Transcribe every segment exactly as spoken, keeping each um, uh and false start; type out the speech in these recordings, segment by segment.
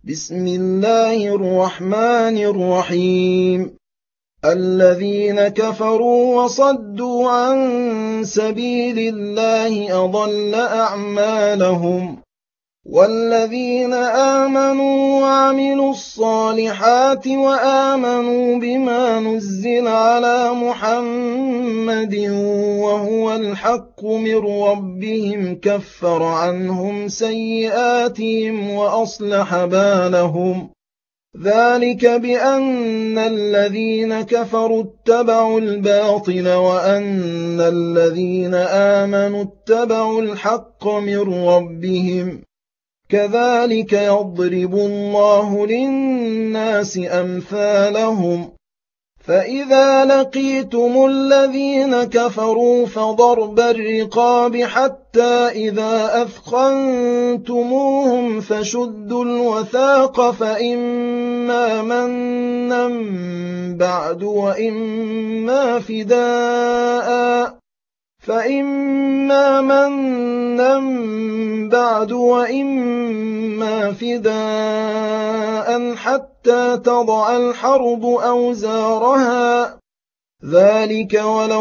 بسم الله الرحمن الرحيم الذين كفروا وصدوا عن سبيل الله أضل أعمالهم والذين آمنوا وعملوا الصالحات وآمنوا بما نزل على محمد وهو الحق من ربهم كفر عنهم سيئاتهم وأصلح بالهم ذلك بأن الذين كفروا اتبعوا الباطل وأن الذين آمنوا اتبعوا الحق من ربهم كذلك يضرب الله للناس أمثالهم فإذا لقيتم الذين كفروا فضرب الرقاب حتى إذا أثخنتموهم فشدوا الوثاق فإما منا بعد وإما فداء فإما منا بعد وإما فداء حتى تضع الحرب أوزارها ذلك ولو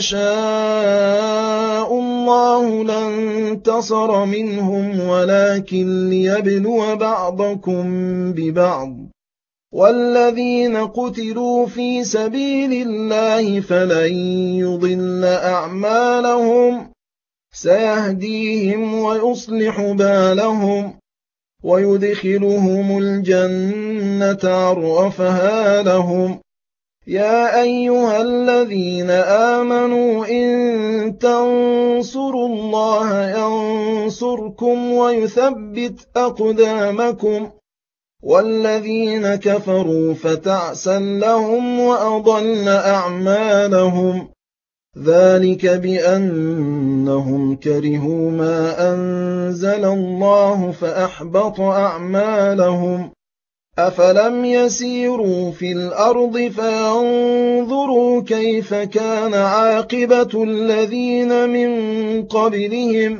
يشاء الله لانتصر منهم ولكن ليبلو بعضكم ببعض والذين قتلوا في سبيل الله فلن يضل أعمالهم سيهديهم ويصلح بالهم ويدخلهم الجنة عرفها لهم يا أيها الذين آمنوا إن تنصروا الله ينصركم ويثبت أقدامكم والذين كفروا فتعسا لهم وأضل أعمالهم ذلك بأنهم كرهوا ما أنزل الله فأحبط أعمالهم أفلم يسيروا في الأرض فينظروا كيف كان عاقبة الذين من قبلهم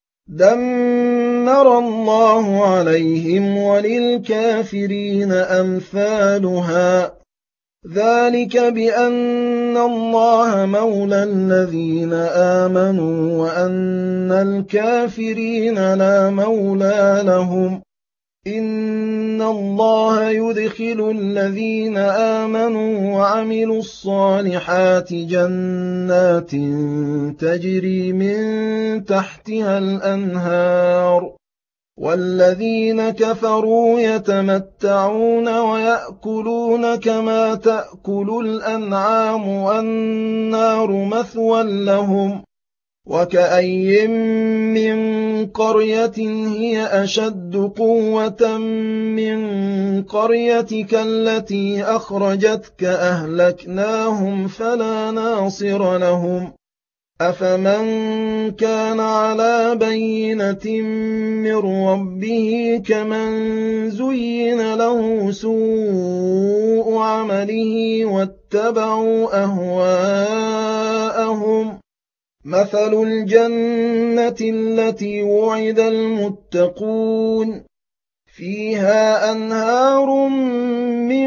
دمر الله عليهم وللكافرين أمثالها ذلك بأن الله مولى الذين آمنوا وأن الكافرين لا مولى لهم إن الله يدخل الذين آمنوا وعملوا الصالحات جنات تجري من تحتها الأنهار والذين كفروا يتمتعون ويأكلون كما تأكل الأنعام والنار مثوى لهم وكأي من قرية هي أشد قوة من قريتك التي أخرجتك أهلكناهم فلا ناصر لهم أفمن كان على بينة من ربه كمن زين له سوء عمله واتبعوا أهواءهم مثل الجنة التي وعد المتقون فيها أنهار من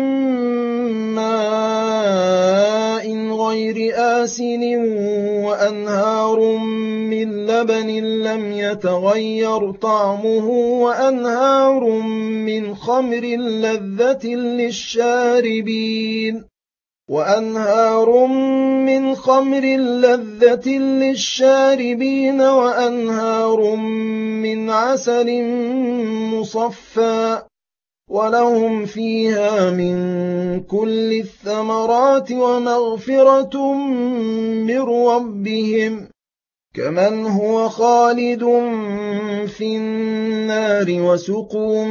ماء غير آسن وأنهار من لبن لم يتغير طعمه وأنهار من خمر لذة للشاربين وأنهار من خمر لذة للشاربين وأنهار من عسل مصفى ولهم فيها من كل الثمرات ومغفرة من ربهم كمن هو خالد في النار وسقوا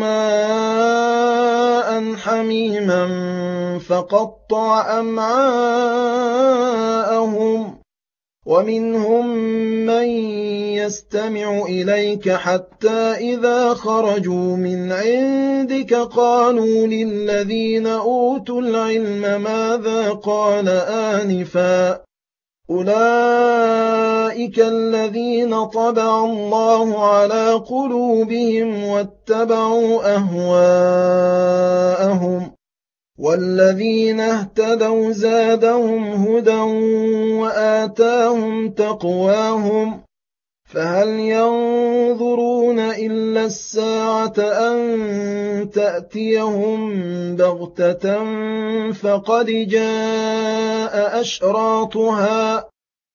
ماء حميما فقطع أمعاءهم ومنهم من يستمع إليك حتى إذا خرجوا من عندك قالوا للذين أوتوا العلم ماذا قال آنفا أولئك الذين طبع الله على قلوبهم واتبعوا أهواءهم والذين اهتدوا زادهم هدى وآتاهم تقواهم فهل ينظرون إلا الساعة أن تأتيهم بغتة فقد جاء أشراطها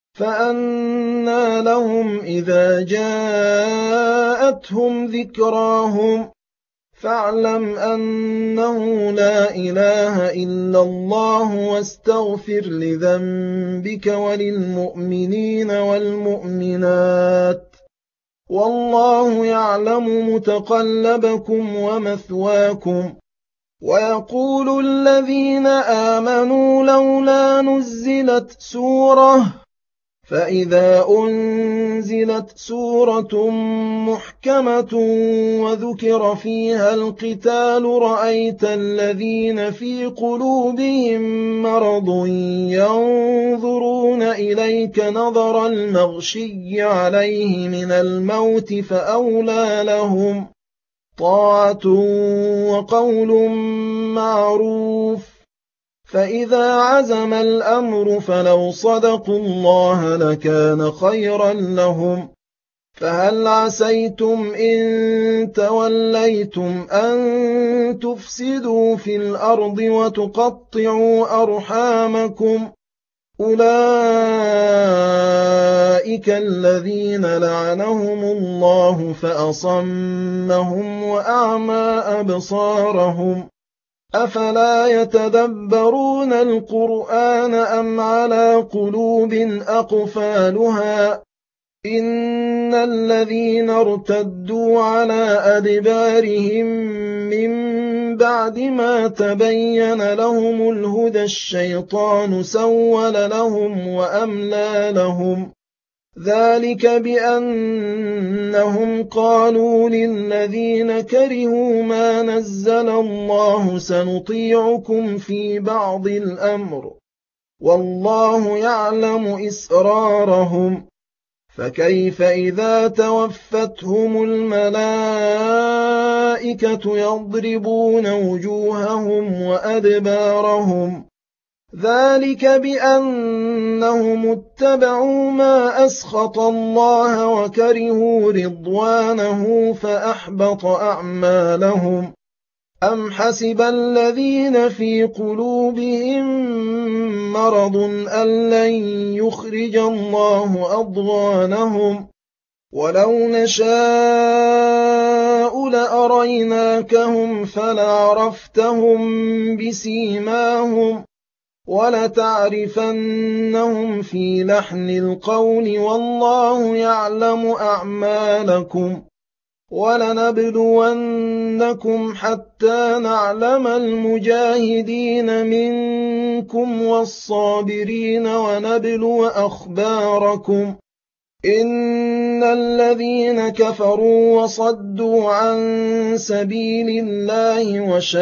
فأنى لهم إذا جاءتهم ذكراهم فاعلم أنه لا إله إلا الله واستغفر لذنبك وللمؤمنين والمؤمنات والله يعلم متقلبكم ومثواكم ويقول الذين آمنوا لولا نزلت سورة فإذا أنزلت سورة محكمة وذكر فيها القتال رأيت الذين في قلوبهم مرض ينظرون إليك نظر المغشي عليه من الموت فأولى لهم طاعة وقول معروف فإذا عزم الأمر فلو صدقوا الله لكان خيرا لهم فهل عسيتم إن توليتم أن تفسدوا في الأرض وتقطعوا أرحامكم أولئك الذين لعنهم الله فأصمهم وأعمى أبصارهم أفلا يتدبرون القرآن أم على قلوب أقفالها إن الذين ارتدوا على أدبارهم من بعد ما تبين لهم الهدى الشيطان سول لهم وأملى لهم ذلك بأنهم قالوا للذين كرهوا ما نزل الله سنطيعكم في بعض الأمر والله يعلم إسرارهم فكيف إذا توفتهم الملائكة يضربون وجوههم وأدبارهم ذلك بأنهم اتبعوا ما أسخط الله وكرهوا رضوانه فأحبط أعمالهم أم حسب الذين في قلوبهم مرض أن لن يخرج الله أضغانهم ولو نشاء لأريناكهم فلعرفتهم بسيماهم ولتعرفنهم في لحن القول والله يعلم أعمالكم ولنبلونكم حتى نعلم المجاهدين منكم والصابرين ونبلو أخباركم إن الذين كفروا وصدوا عن سبيل الله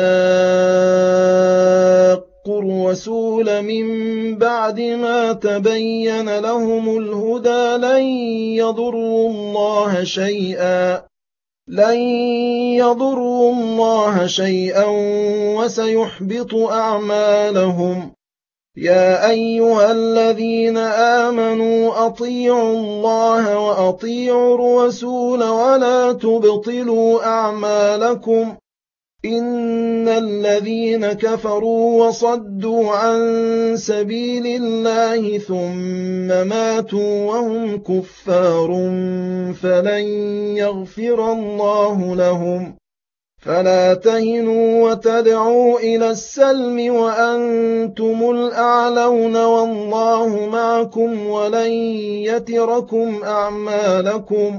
وشاقوا الرسول من بعد ما تبين لهم الهدى لن يضروا الله شيئا لن يضروا الله شيئا وسيحبط أعمالهم يا أيها الذين آمنوا أطيعوا الله وأطيعوا الرسول ولا تبطلوا أعمالكم إن الذين كفروا وصدوا عن سبيل الله ثم ماتوا وهم كفار فلن يغفر الله لهم فلا تهنوا وتدعوا إلى السلم وأنتم الأعلون والله معكم ولن يتركم أعمالكم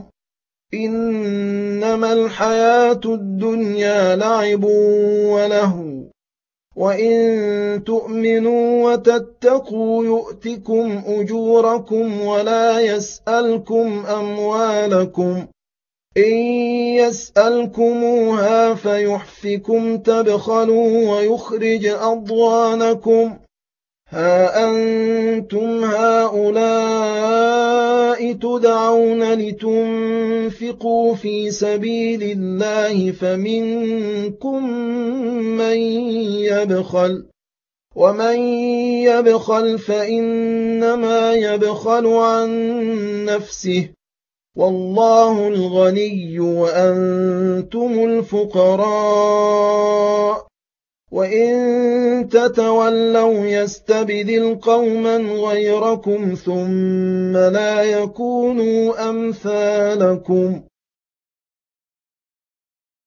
إنما الحياة الدنيا لعب ولهو وإن تؤمنوا وتتقوا يؤتكم أجوركم ولا يسألكم أموالكم إن يسألكموها فيحفكم تبخلوا ويخرج أضغانكم ها أنتم هؤلاء تدعون لتنفقوا في سبيل الله فمنكم من يبخل ومن يبخل فإنما يبخل عن نفسه والله الغني وأنتم الفقراء وإن تتولوا يستبدل قوما غيركم ثم لا يكونوا أمثالكم